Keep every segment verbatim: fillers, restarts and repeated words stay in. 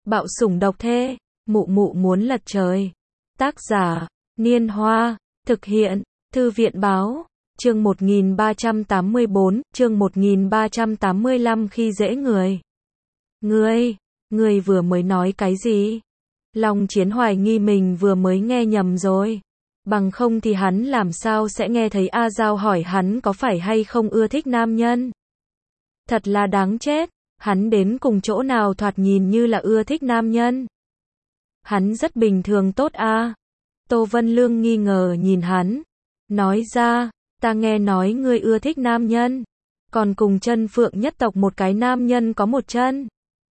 Bạo sủng độc thê, mụ mụ muốn lật trời. Tác giả, Niên Hoa, thực hiện, Thư viện Báo, chương một nghìn ba trăm tám mươi bốn, chương một nghìn ba trăm tám mươi lăm khi dễ người. Ngươi, ngươi vừa mới nói cái gì? Long Chiến hoài nghi mình vừa mới nghe nhầm rồi. Bằng không thì hắn làm sao sẽ nghe thấy A Giao hỏi hắn có phải hay không ưa thích nam nhân. Thật là đáng chết, hắn đến cùng chỗ nào thoạt nhìn như là ưa thích nam nhân. Hắn rất bình thường tốt a. Tô Vân Lương nghi ngờ nhìn hắn, nói ra, ta nghe nói ngươi ưa thích nam nhân, còn cùng Chân Phượng nhất tộc một cái nam nhân có một chân.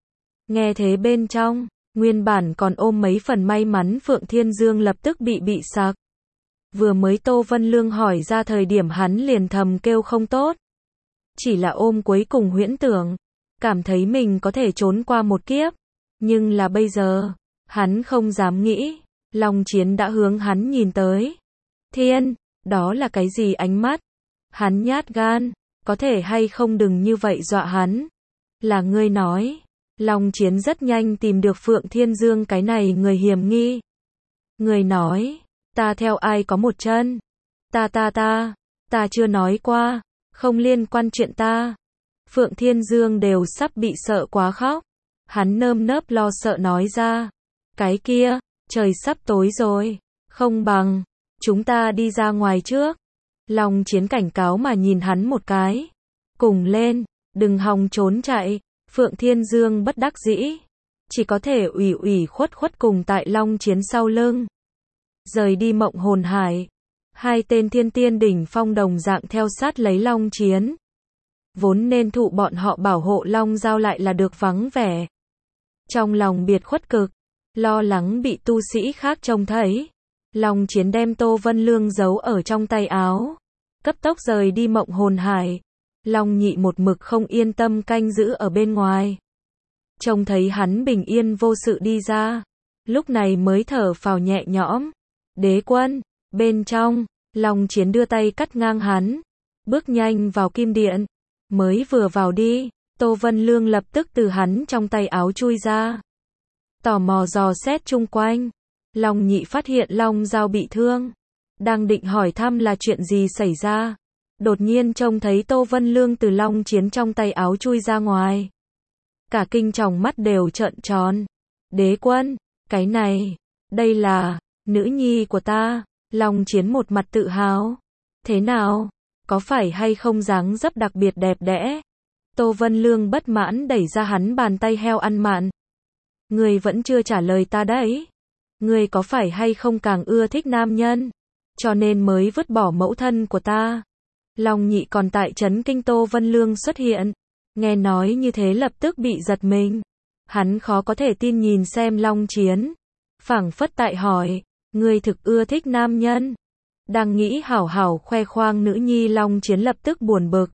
Nghe thế bên trong, nguyên bản còn ôm mấy phần may mắn Phượng Thiên Dương lập tức bị bị sặc. Vừa mới Tô Vân Lương hỏi ra thời điểm hắn liền thầm kêu không tốt. Chỉ là ôm cuối cùng huyễn tưởng, cảm thấy mình có thể trốn qua một kiếp. Nhưng là bây giờ, hắn không dám nghĩ, Long Chiến đã hướng hắn nhìn tới. Thiên, đó là cái gì ánh mắt? Hắn nhát gan, có thể hay không đừng như vậy dọa hắn. Là ngươi nói. Long Chiến rất nhanh tìm được Phượng Thiên Dương cái này người hiểm nghi. Người nói, ta theo ai có một chân? Ta ta ta, ta chưa nói qua, không liên quan chuyện ta. Phượng Thiên Dương đều sắp bị sợ quá khóc. Hắn nơm nớp lo sợ nói ra. Cái kia, trời sắp tối rồi, không bằng, chúng ta đi ra ngoài trước. Long Chiến cảnh cáo mà nhìn hắn một cái. Cùng lên, đừng hòng trốn chạy. Phượng Thiên Dương bất đắc dĩ, chỉ có thể ủy ủy khuất khuất cùng tại Long Chiến sau lưng. Rời đi Mộng Hồn Hải, hai tên thiên tiên đỉnh phong đồng dạng theo sát lấy Long Chiến. Vốn nên thụ bọn họ bảo hộ Long Giao lại là được vắng vẻ. Trong lòng biệt khuất cực, lo lắng bị tu sĩ khác trông thấy. Long Chiến đem Tô Vân Lương giấu ở trong tay áo, cấp tốc rời đi Mộng Hồn Hải. Long Nhị một mực không yên tâm canh giữ ở bên ngoài. Trông thấy hắn bình yên vô sự đi ra, lúc này mới thở phào nhẹ nhõm. Đế quân, bên trong, Long Chiến đưa tay cắt ngang hắn, bước nhanh vào kim điện. Mới vừa vào đi, Tô Vân Lương lập tức từ hắn trong tay áo chui ra. Tò mò dò xét chung quanh, Long Nhị phát hiện Long Giao bị thương. Đang định hỏi thăm là chuyện gì xảy ra. Đột nhiên trông thấy Tô Vân Lương từ Long Chiến trong tay áo chui ra ngoài. Cả kinh tròng mắt đều trợn tròn. Đế quân, cái này, đây là, nữ nhi của ta. Long Chiến một mặt tự hào. Thế nào, có phải hay không dáng dấp đặc biệt đẹp đẽ? Tô Vân Lương bất mãn đẩy ra hắn bàn tay heo ăn mặn. Ngươi vẫn chưa trả lời ta đấy. Ngươi có phải hay không càng ưa thích nam nhân, cho nên mới vứt bỏ mẫu thân của ta? Long Nhị còn tại trấn kinh Tô Vân Lương xuất hiện. Nghe nói như thế lập tức bị giật mình. Hắn khó có thể tin nhìn xem Long Chiến. Phảng phất tại hỏi, ngươi thực ưa thích nam nhân? Đang nghĩ hảo hảo khoe khoang nữ nhi, Long Chiến lập tức buồn bực.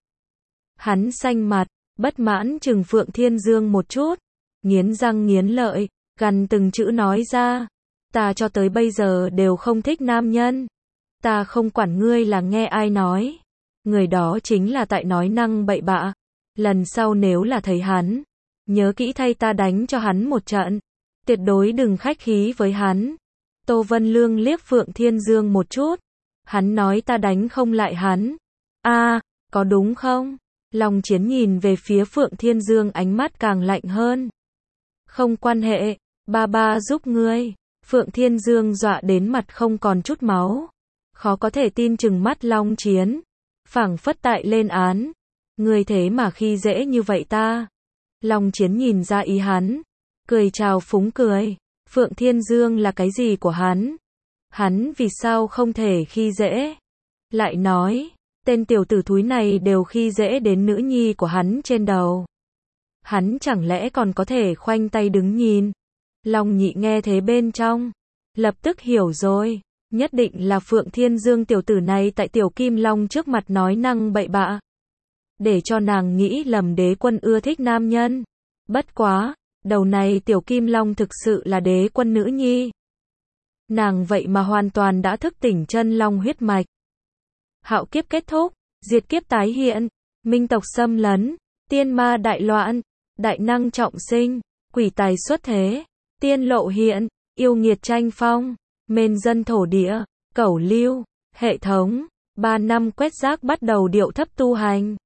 Hắn xanh mặt, bất mãn chừng Phượng Thiên Dương một chút. Nghiến răng nghiến lợi, gằn từng chữ nói ra. Ta cho tới bây giờ đều không thích nam nhân. Ta không quản ngươi là nghe ai nói. Người đó chính là tại nói năng bậy bạ. Lần sau nếu là thấy hắn, nhớ kỹ thay ta đánh cho hắn một trận. Tuyệt đối đừng khách khí với hắn. Tô Vân Lương liếc Phượng Thiên Dương một chút. Hắn nói ta đánh không lại hắn. A, à, có đúng không? Long Chiến nhìn về phía Phượng Thiên Dương, ánh mắt càng lạnh hơn. Không quan hệ, ba ba giúp ngươi. Phượng Thiên Dương dọa đến mặt không còn chút máu. Khó có thể tin chừng mắt Long Chiến. Phảng phất tại lên án. Ngươi thế mà khi dễ như vậy ta. Long Chiến nhìn ra ý hắn, cười chào phúng cười. Phượng Thiên Dương là cái gì của hắn? Hắn vì sao không thể khi dễ? Lại nói, tên tiểu tử thúi này đều khi dễ đến nữ nhi của hắn trên đầu. Hắn chẳng lẽ còn có thể khoanh tay đứng nhìn? Long Nhị nghe thế bên trong, lập tức hiểu rồi. Nhất định là Phượng Thiên Dương tiểu tử này tại Tiểu Kim Long trước mặt nói năng bậy bạ. Để cho nàng nghĩ lầm đế quân ưa thích nam nhân. Bất quá, đầu này Tiểu Kim Long thực sự là đế quân nữ nhi. Nàng vậy mà hoàn toàn đã thức tỉnh chân long huyết mạch. Hạo kiếp kết thúc, diệt kiếp tái hiện, minh tộc xâm lấn, tiên ma đại loạn, đại năng trọng sinh, quỷ tài xuất thế. tiên lộ hiện, yêu nghiệt tranh phong, mên dân thổ địa, cẩu lưu, hệ thống, ba năm quét rác bắt đầu điệu thấp tu hành.